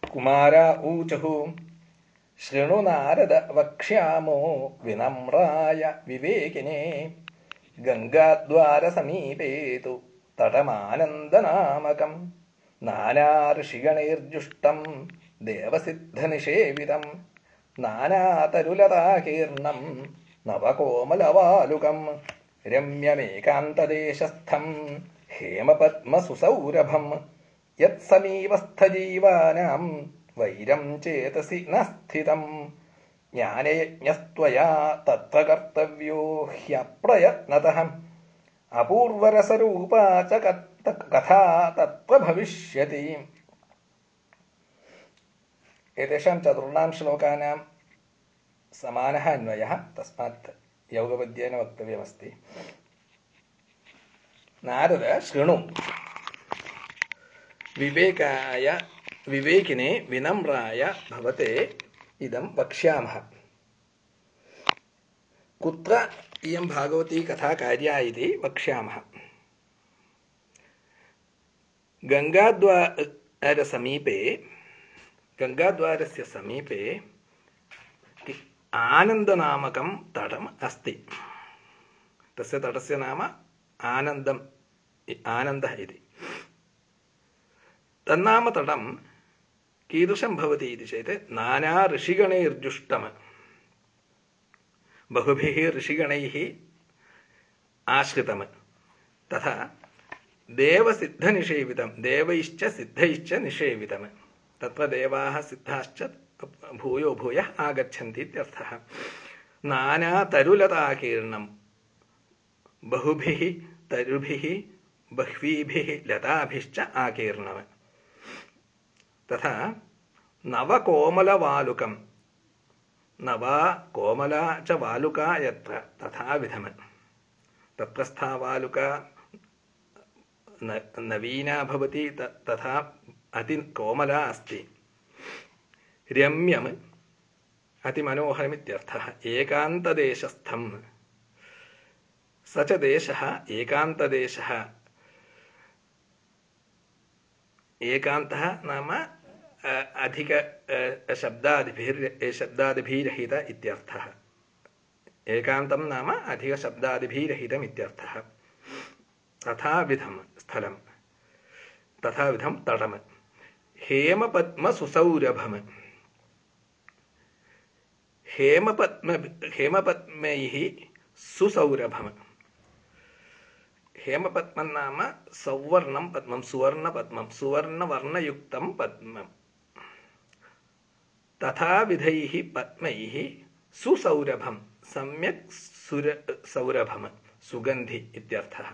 कुमारा ऊचुः शृणु नारद वक्ष्यामो विनम्राय विवेकिने गंगाद्वारसमीपे तु तटमानन्दनामकं नानार्षिगणैर्जुष्टं देवसिद्धनिषेवितं नानातरुलताकीर्णं नवकोमलवालुकं रम्यमेकान्तदेशस्थं हेमपद्मसुसौरभं यत्समीपस्थजीवानां वैरं चेतसि न स्थितं ज्ञानयज्ञस्त्वया तत्र कर्तव्यो ह्यप्रयत्नतः अपूर्वरसरूपा च कथा तत्र भविष्यति। एतेषां चतुर्णां श्लोकानां समानः अन्वयः, तस्मात् योगपद्येन वक्तव्यमस्ति। नारद शृणु विवेकिने विनम्राय भवते इदं वक्ष्यामः। कुत्र इयं भागवती कथा कार्या इति वक्ष्यामः। गंगाद्वारस्य समीपे आनन्दनामकं तटम् अस्ति। तस्य तटस्य नाम आनन्दः इति। तन्नाम तटं कीदृशं भवति इति चेत् नाना ऋषिगणैर्जुष्टम्, बहुभिः ऋषिगणैः आश्रितं, तथा देवसिद्धनिषेवितं, देवैश्च सिद्धैश्च निषेवितं। तत्र देवाः सिद्धाश्च भूयो भूयः आगच्छन्ति इत्यर्थः। नानातरुलताकीर्णं, बहुभिः तरुभिः बह्वीभिः लताभिश्च आकीर्णम्, तथा नवकोमलवालुकं, नवा कोमला च वालुका यत्र तथा विधम्। तत्रस्था वालुका नवीना भवति, तथा अतिकोमला अस्ति। रम्यम्, अतिमनोहरमित्यर्थः। एकान्तदेशस्थं, स च देशः एकान्तदेशः। एकान्तः नाम अधिक शब्दादिभिरहित इत्यर्थः। एकान्तं नाम अधिक शब्दादिभिरहितम् इत्यर्थः। तथाविधं स्थलं, तथाविधं तटम्। हेमपद्मसुसौरभम्, हेमपद्मैः सुसौरभम्। हेमपद्मं नाम सौवर्णं पद्मं, सुवर्णपद्मं, सुवर्णवर्णयुक्तं पद्मम्। तथाविधैः पद्मैः सुसौरभं, सम्यक् सौरभं, सुगन्धि इत्यर्थः।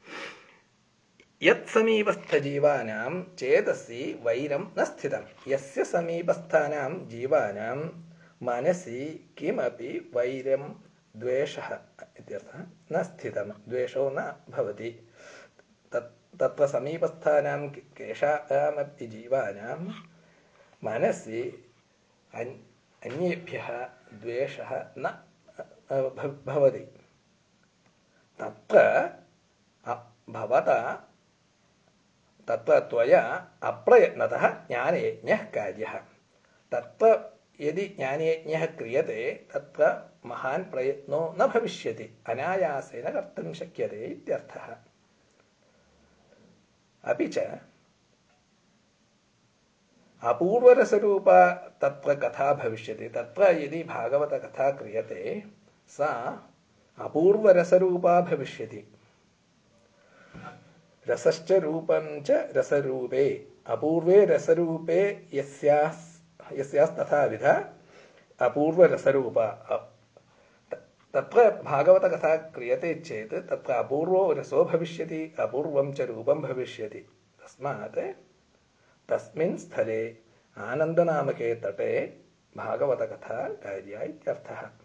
यत्समीपस्थजीवानां चेतसि वैरं न स्थितं, यस्य समीपस्थानां जीवानां मनसि किमपि वैरं द्वेषः इत्यर्थः न स्थितं, द्वेषो न भवति। तत्र समीपस्थानां केषामपि जीवानां मनसि अन्येभ्यः द्वेषः न भवति। तत्र त्वया अप्रयत्नतः ज्ञानयज्ञः कार्यः। तत्र यदि ज्ञानयज्ञः क्रियते तत्र महान् प्रयत्नो न भविष्यति, अनायासेन कर्तुं शक्यते इत्यर्थः। अपि च अपूर्वरसरूपा तत्र कथा भविष्यति। तत्र यदि भागवतकथा क्रियते सा अपूर्वरसरूपा भविष्यति। रसश्च रूपं च रसरूपे, अपूर्वे रसरूपे यस्यास्तथाविधा अपूर्वरसरूपा। तत्र भागवतकथा क्रियते चेत् तत्र अपूर्वो रसो भविष्यति, अपूर्वं च रूपं भविष्यति। तस्मात् तस्मिन् स्थले आनन्दनामके तटे भागवतकथा कार्या इत्यर्थः।